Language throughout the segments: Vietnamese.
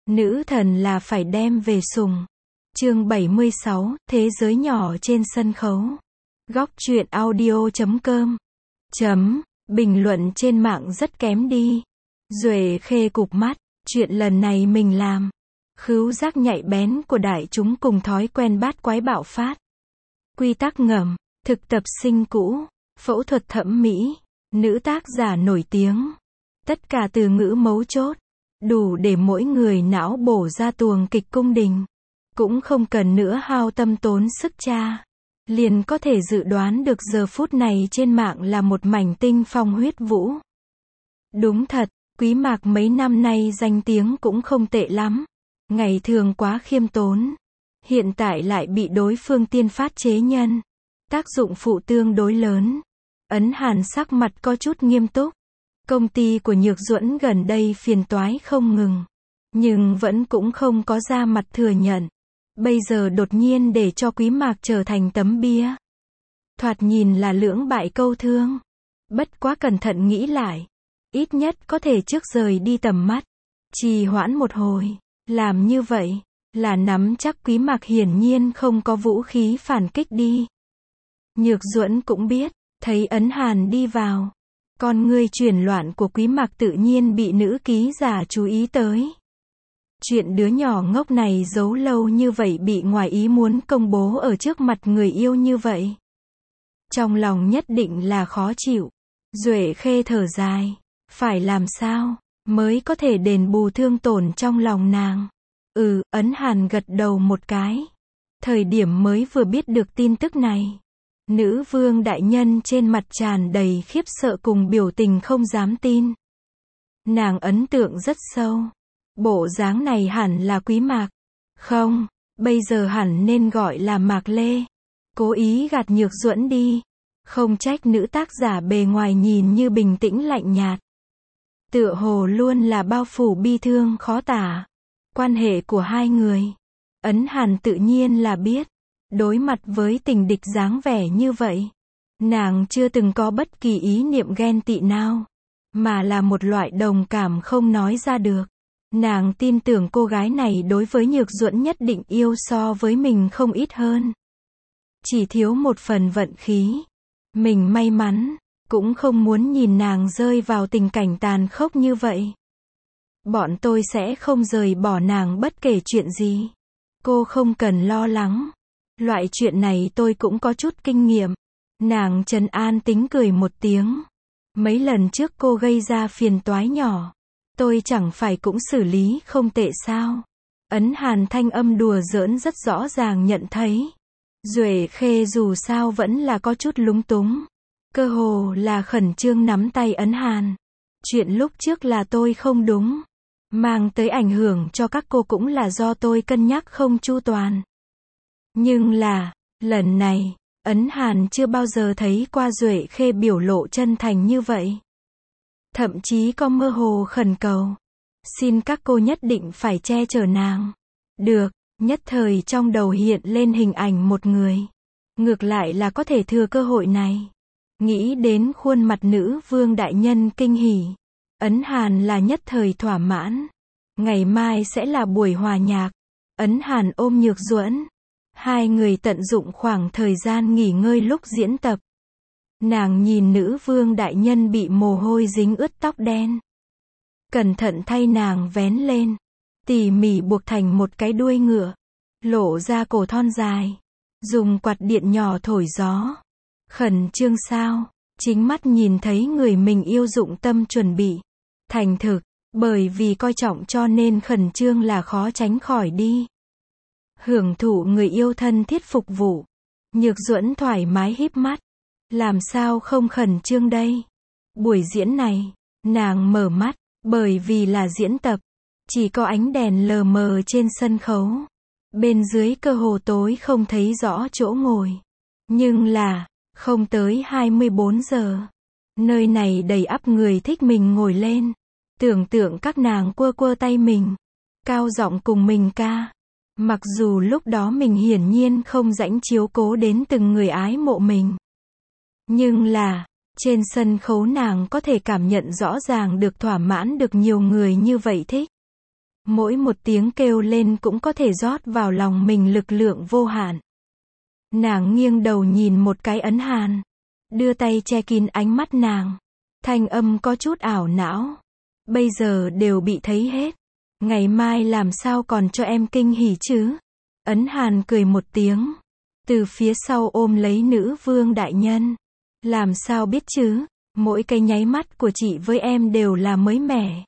Nữ thần là phải đem về sùng. Chương 76, Thế giới nhỏ trên sân khấu. Góc truyện audio.com. Bình luận trên mạng rất kém đi. Duệ Khê cụp mắt, chuyện lần này mình làm. Khứu giác nhạy bén của đại chúng cùng thói quen bát quái bạo phát. Quy tắc ngầm, thực tập sinh cũ, phẫu thuật thẩm mỹ, nữ tác giả nổi tiếng. Tất cả từ ngữ mấu chốt, đủ để mỗi người não bổ ra tuồng kịch cung đình. Cũng không cần nữa hao tâm tốn sức tra. Liền có thể dự đoán được giờ phút này trên mạng là một mảnh tinh phong huyết vũ. Đúng thật, Quý Mạc mấy năm nay danh tiếng cũng không tệ lắm. Ngày thường quá khiêm tốn. Hiện tại lại bị đối phương tiên phát chế nhân. Tác dụng phụ tương đối lớn. Ấn Hàn sắc mặt có chút nghiêm túc. Công ty của Nhược Duẫn gần đây phiền toái không ngừng. Nhưng vẫn cũng không có ra mặt thừa nhận. Bây giờ đột nhiên để cho Quý Mạc trở thành tấm bia. Thoạt nhìn là lưỡng bại câu thương. Bất quá cẩn thận nghĩ lại. Ít nhất có thể trước rời đi tầm mắt. Trì hoãn một hồi. Làm như vậy là nắm chắc Quý Mạc hiển nhiên không có vũ khí phản kích đi. Nhược Duẫn cũng biết. Thấy Ấn Hàn đi vào. Con ngươi chuyển loạn của Quý Mạc tự nhiên bị nữ ký giả chú ý tới. Chuyện đứa nhỏ ngốc này giấu lâu như vậy bị ngoài ý muốn công bố ở trước mặt người yêu như vậy. Trong lòng nhất định là khó chịu. Duệ Khê thở dài. Phải làm sao mới có thể đền bù thương tổn trong lòng nàng? Ấn Hàn gật đầu một cái. Thời điểm mới vừa biết được tin tức này. Nữ vương đại nhân trên mặt tràn đầy khiếp sợ cùng biểu tình không dám tin. Nàng ấn tượng rất sâu. Bộ dáng này hẳn là Quý Mạc. Không, bây giờ hẳn nên gọi là Mạc Lê. Cố ý gạt Nhược Duẫn đi. Không trách nữ tác giả bề ngoài nhìn như bình tĩnh lạnh nhạt. Tựa hồ luôn là bao phủ bi thương khó tả. Quan hệ của hai người. Ấn Hàn tự nhiên là biết. Đối mặt với tình địch dáng vẻ như vậy. Nàng chưa từng có bất kỳ ý niệm ghen tị nào. Mà là một loại đồng cảm không nói ra được. Nàng tin tưởng cô gái này đối với Nhược Duẫn nhất định yêu so với mình không ít hơn. Chỉ thiếu một phần vận khí. Mình may mắn, cũng không muốn nhìn nàng rơi vào tình cảnh tàn khốc như vậy. Bọn tôi sẽ không rời bỏ nàng bất kể chuyện gì. Cô không cần lo lắng. Loại chuyện này tôi cũng có chút kinh nghiệm. Nàng trấn an tính cười một tiếng. Mấy lần trước cô gây ra phiền toái nhỏ. Tôi chẳng phải cũng xử lý không tệ sao? Ấn Hàn thanh âm đùa giỡn rất rõ ràng nhận thấy. Duệ Khê dù sao vẫn là có chút lúng túng. Cơ hồ là khẩn trương nắm tay Ấn Hàn. Chuyện lúc trước là tôi không đúng. Mang tới ảnh hưởng cho các cô cũng là do tôi cân nhắc không chu toàn. Nhưng là, lần này, Ấn Hàn chưa bao giờ thấy qua Duệ Khê biểu lộ chân thành như vậy. Thậm chí có mơ hồ khẩn cầu. Xin các cô nhất định phải che chở nàng. Được, nhất thời trong đầu hiện lên hình ảnh một người. Ngược lại là có thể thừa cơ hội này. Nghĩ đến khuôn mặt nữ vương đại nhân kinh hỉ. Ấn Hàn là nhất thời thỏa mãn. Ngày mai sẽ là buổi hòa nhạc. Ấn Hàn ôm Nhược Duẫn. Hai người tận dụng khoảng thời gian nghỉ ngơi lúc diễn tập. Nàng nhìn nữ vương đại nhân bị mồ hôi dính ướt tóc đen. Cẩn thận thay nàng vén lên. Tỉ mỉ buộc thành một cái đuôi ngựa. Lộ ra cổ thon dài. Dùng quạt điện nhỏ thổi gió. Khẩn trương sao? Chính mắt nhìn thấy người mình yêu dụng tâm chuẩn bị. Thành thực, bởi vì coi trọng cho nên khẩn trương là khó tránh khỏi đi. Hưởng thụ người yêu thân thiết phục vụ. Nhược Duẫn thoải mái híp mắt. Làm sao không khẩn trương đây? Buổi diễn này, nàng mở mắt, bởi vì là diễn tập. Chỉ có ánh đèn lờ mờ trên sân khấu. Bên dưới cơ hồ tối không thấy rõ chỗ ngồi. Nhưng là, không tới 24 giờ. Nơi này đầy ắp người thích mình ngồi lên. Tưởng tượng các nàng quơ quơ tay mình. Cao giọng cùng mình ca. Mặc dù lúc đó mình hiển nhiên không rãnh chiếu cố đến từng người ái mộ mình. Nhưng là, trên sân khấu nàng có thể cảm nhận rõ ràng được thỏa mãn được nhiều người như vậy thích. Mỗi một tiếng kêu lên cũng có thể rót vào lòng mình lực lượng vô hạn. Nàng nghiêng đầu nhìn một cái Ấn Hàn. Đưa tay che kín ánh mắt nàng. Thanh âm có chút ảo não. Bây giờ đều bị thấy hết. Ngày mai làm sao còn cho em kinh hỉ chứ? Ấn Hàn cười một tiếng. Từ phía sau ôm lấy nữ vương đại nhân. Làm sao biết chứ? Mỗi cái nháy mắt của chị với em đều là mới mẻ.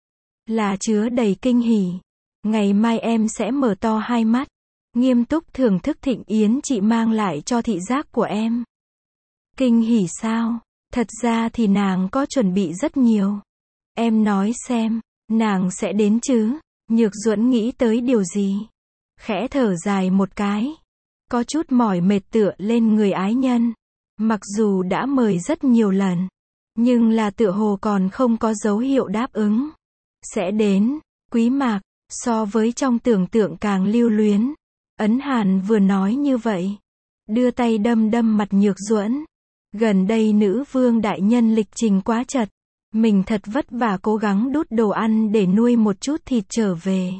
Là chứa đầy kinh hỉ. Ngày mai em sẽ mở to hai mắt. Nghiêm túc thưởng thức thịnh yến chị mang lại cho thị giác của em. Kinh hỉ sao? Thật ra thì nàng có chuẩn bị rất nhiều. Em nói xem, nàng sẽ đến chứ? Nhược Duẫn nghĩ tới điều gì? Khẽ thở dài một cái. Có chút mỏi mệt tựa lên người ái nhân. Mặc dù đã mời rất nhiều lần. Nhưng là tựa hồ còn không có dấu hiệu đáp ứng. Sẽ đến, Quý Mạc, so với trong tưởng tượng càng lưu luyến. Ấn Hàn vừa nói như vậy. Đưa tay đâm đâm mặt Nhược Duẫn. Gần đây nữ vương đại nhân lịch trình quá chật. Mình thật vất vả cố gắng đút đồ ăn để nuôi một chút thịt trở về.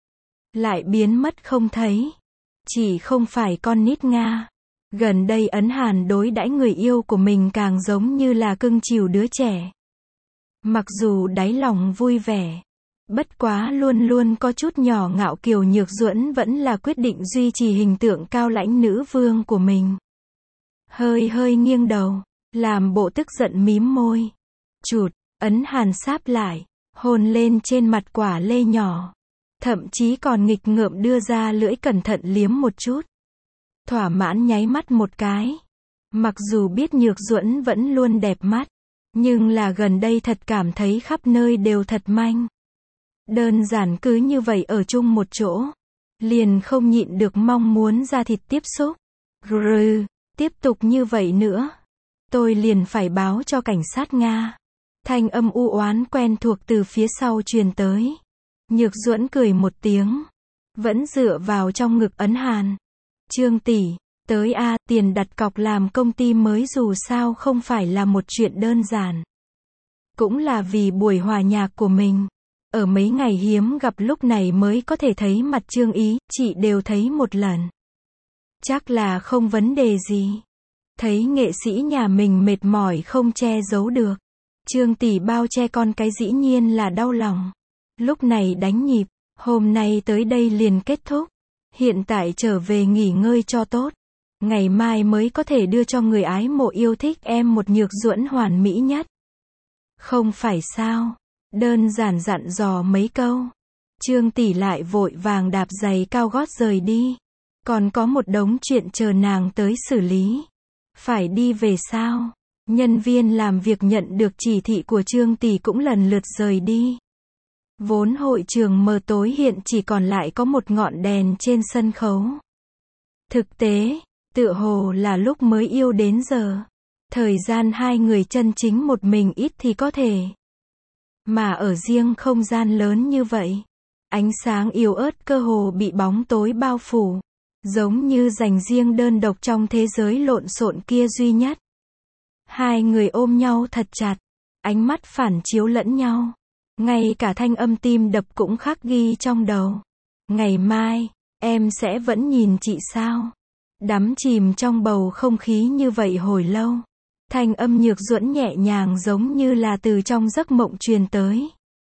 Lại biến mất không thấy. Chỉ không phải con nít Nga. Gần đây Ấn Hàn đối đãi người yêu của mình càng giống như là cưng chiều đứa trẻ. Mặc dù đáy lòng vui vẻ. Bất quá luôn luôn có chút nhỏ ngạo kiều Nhược Duẫn vẫn là quyết định duy trì hình tượng cao lãnh nữ vương của mình. Hơi hơi nghiêng đầu. Làm bộ tức giận mím môi. Chụt, Ấn Hàn sáp lại. Hôn lên trên mặt quả lê nhỏ. Thậm chí còn nghịch ngợm đưa ra lưỡi cẩn thận liếm một chút. Thỏa mãn nháy mắt một cái. Mặc dù biết Nhược Duẫn vẫn luôn đẹp mắt. Nhưng là gần đây thật cảm thấy khắp nơi đều thật manh. Đơn giản cứ như vậy ở chung một chỗ. Liền không nhịn được mong muốn ra thịt tiếp xúc. Grrr, tiếp tục như vậy nữa. Tôi liền phải báo cho cảnh sát Nga. Thanh âm u oán quen thuộc từ phía sau truyền tới. Nhược Duẫn cười một tiếng. Vẫn dựa vào trong ngực Ấn Hàn. Trương tỷ, tới a, tiền đặt cọc làm công ty mới dù sao không phải là một chuyện đơn giản. Cũng là vì buổi hòa nhạc của mình. Ở mấy ngày hiếm gặp lúc này mới có thể thấy mặt Trương Ý, chị đều thấy một lần. Chắc là không vấn đề gì. Thấy nghệ sĩ nhà mình mệt mỏi không che giấu được. Trương tỷ bao che con cái dĩ nhiên là đau lòng. Lúc này đánh nhịp, hôm nay tới đây liền kết thúc. Hiện tại trở về nghỉ ngơi cho tốt. Ngày mai mới có thể đưa cho người ái mộ yêu thích em một Nhược Duẫn hoàn mỹ nhất. Không phải sao? Đơn giản dặn dò mấy câu. Trương tỷ lại vội vàng đạp giày cao gót rời đi. Còn có một đống chuyện chờ nàng tới xử lý. Phải đi về sao? Nhân viên làm việc nhận được chỉ thị của Trương tỷ cũng lần lượt rời đi. Vốn hội trường mờ tối hiện chỉ còn lại có một ngọn đèn trên sân khấu. Thực tế, tựa hồ là lúc mới yêu đến giờ. Thời gian hai người chân chính một mình ít thì có thể. Mà ở riêng không gian lớn như vậy, ánh sáng yếu ớt cơ hồ bị bóng tối bao phủ. Giống như dành riêng đơn độc trong thế giới lộn xộn kia duy nhất. Hai người ôm nhau thật chặt, ánh mắt phản chiếu lẫn nhau. Ngay cả thanh âm tim đập cũng khắc ghi trong đầu. Ngày mai, em sẽ vẫn nhìn chị sao? Đắm chìm trong bầu không khí như vậy hồi lâu. Thanh âm Nhược Duẫn nhẹ nhàng giống như là từ trong giấc mộng truyền tới.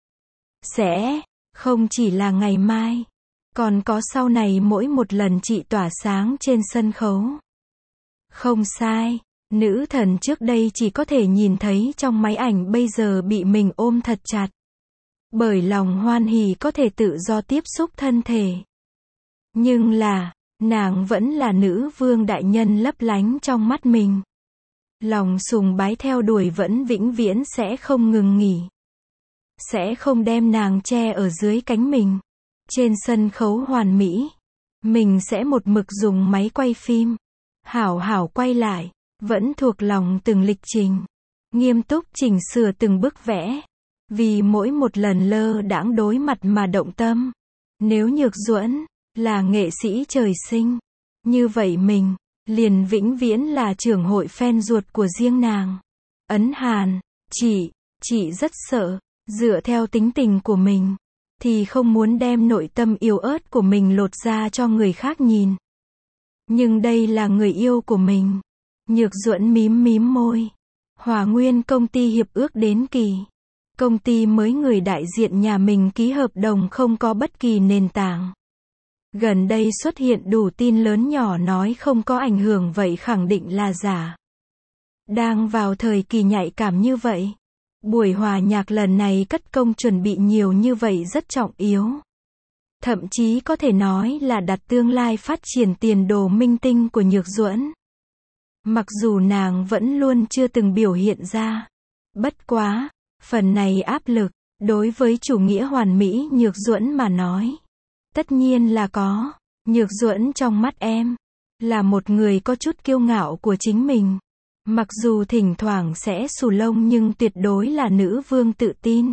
Sẽ, không chỉ là ngày mai. Còn có sau này mỗi một lần chị tỏa sáng trên sân khấu. Không sai, nữ thần trước đây chỉ có thể nhìn thấy trong máy ảnh bây giờ bị mình ôm thật chặt. Bởi lòng hoan hỉ có thể tự do tiếp xúc thân thể. Nhưng là, nàng vẫn là nữ vương đại nhân lấp lánh trong mắt mình. Lòng sùng bái theo đuổi vẫn vĩnh viễn sẽ không ngừng nghỉ. Sẽ không đem nàng che ở dưới cánh mình. Trên sân khấu hoàn mỹ, mình sẽ một mực dùng máy quay phim. Hảo hảo quay lại, vẫn thuộc lòng từng lịch trình. Nghiêm túc chỉnh sửa từng bức vẽ. Vì mỗi một lần lơ đãng đối mặt mà động tâm. Nếu Nhược Duẫn là nghệ sĩ trời sinh, như vậy mình liền vĩnh viễn là trưởng hội fan ruột của riêng nàng. Ấn Hàn, chị rất sợ, dựa theo tính tình của mình, thì không muốn đem nội tâm yếu ớt của mình lột ra cho người khác nhìn. Nhưng đây là người yêu của mình. Nhược Duẫn mím mím môi. Hòa Nguyên công ty hiệp ước đến kỳ. Công ty mới người đại diện nhà mình ký hợp đồng không có bất kỳ nền tảng. Gần đây xuất hiện đủ tin lớn nhỏ nói không có ảnh hưởng vậy khẳng định là giả. Đang vào thời kỳ nhạy cảm như vậy. Buổi hòa nhạc lần này cất công chuẩn bị nhiều như vậy rất trọng yếu. Thậm chí có thể nói là đặt tương lai phát triển tiền đồ minh tinh của Nhược Duẫn. Mặc dù nàng vẫn luôn chưa từng biểu hiện ra. Bất quá, phần này áp lực, đối với chủ nghĩa hoàn mỹ Nhược Duẫn mà nói. Tất nhiên là có. Nhược Duẫn trong mắt em, là một người có chút kiêu ngạo của chính mình. Mặc dù thỉnh thoảng sẽ xù lông nhưng tuyệt đối là nữ vương tự tin.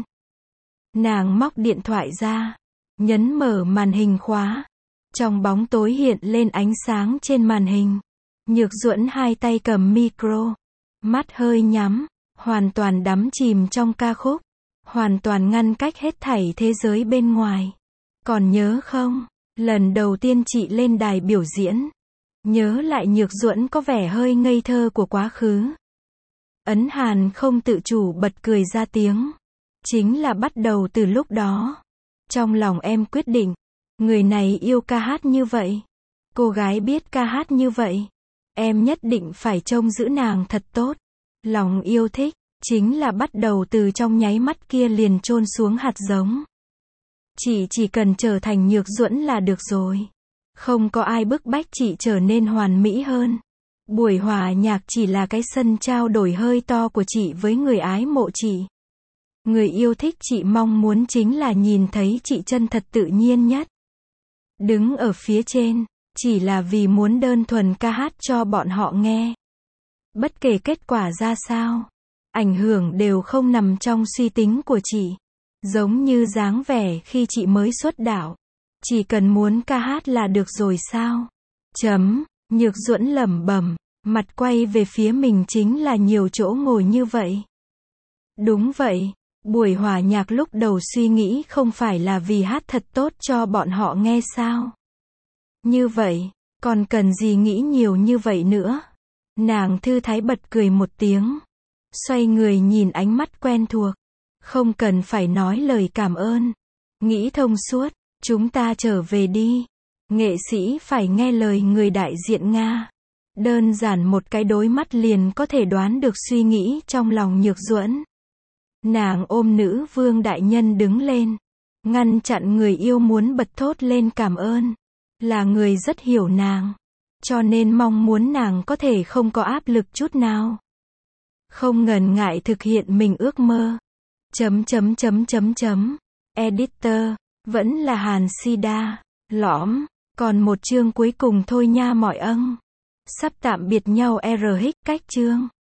Nàng móc điện thoại ra, nhấn mở màn hình khóa. Trong bóng tối hiện lên ánh sáng trên màn hình. Nhược Duẫn hai tay cầm micro, mắt hơi nhắm, hoàn toàn đắm chìm trong ca khúc, hoàn toàn ngăn cách hết thảy thế giới bên ngoài. Còn nhớ không, lần đầu tiên chị lên đài biểu diễn, nhớ lại Nhược Duẫn có vẻ hơi ngây thơ của quá khứ. Ấn Hàn không tự chủ bật cười ra tiếng. Chính là bắt đầu từ lúc đó. Trong lòng em quyết định, người này yêu ca hát như vậy. Cô gái biết ca hát như vậy. Em nhất định phải trông giữ nàng thật tốt. Lòng yêu thích, chính là bắt đầu từ trong nháy mắt kia liền chôn xuống hạt giống. Chị chỉ cần trở thành Nhược Duẫn là được rồi. Không có ai bức bách chị trở nên hoàn mỹ hơn. Buổi hòa nhạc chỉ là cái sân trao đổi hơi to của chị với người ái mộ chị. Người yêu thích chị mong muốn chính là nhìn thấy chị chân thật tự nhiên nhất. Đứng ở phía trên, chỉ là vì muốn đơn thuần ca hát cho bọn họ nghe. Bất kể kết quả ra sao, ảnh hưởng đều không nằm trong suy tính của chị. Giống như dáng vẻ khi chị mới xuất đạo. Chỉ cần muốn ca hát là được rồi sao? Nhược Duẫn lẩm bẩm, mặt quay về phía mình chính là nhiều chỗ ngồi như vậy. Đúng vậy, buổi hòa nhạc lúc đầu suy nghĩ không phải là vì hát thật tốt cho bọn họ nghe sao? Như vậy, còn cần gì nghĩ nhiều như vậy nữa? Nàng thư thái bật cười một tiếng. Xoay người nhìn ánh mắt quen thuộc. Không cần phải nói lời cảm ơn. Nghĩ thông suốt, chúng ta trở về đi. Nghệ sĩ phải nghe lời người đại diện Nga. Đơn giản một cái đối mắt liền có thể đoán được suy nghĩ trong lòng Nhược Duẫn. Nàng ôm nữ vương đại nhân đứng lên. Ngăn chặn người yêu muốn bật thốt lên cảm ơn. Là người rất hiểu nàng. Cho nên mong muốn nàng có thể không có áp lực chút nào. Không ngần ngại thực hiện mình ước mơ. Editor, vẫn là Hàn Sida, lõm, còn một chương cuối cùng thôi nha mọi ân. Sắp tạm biệt nhau RH cách chương.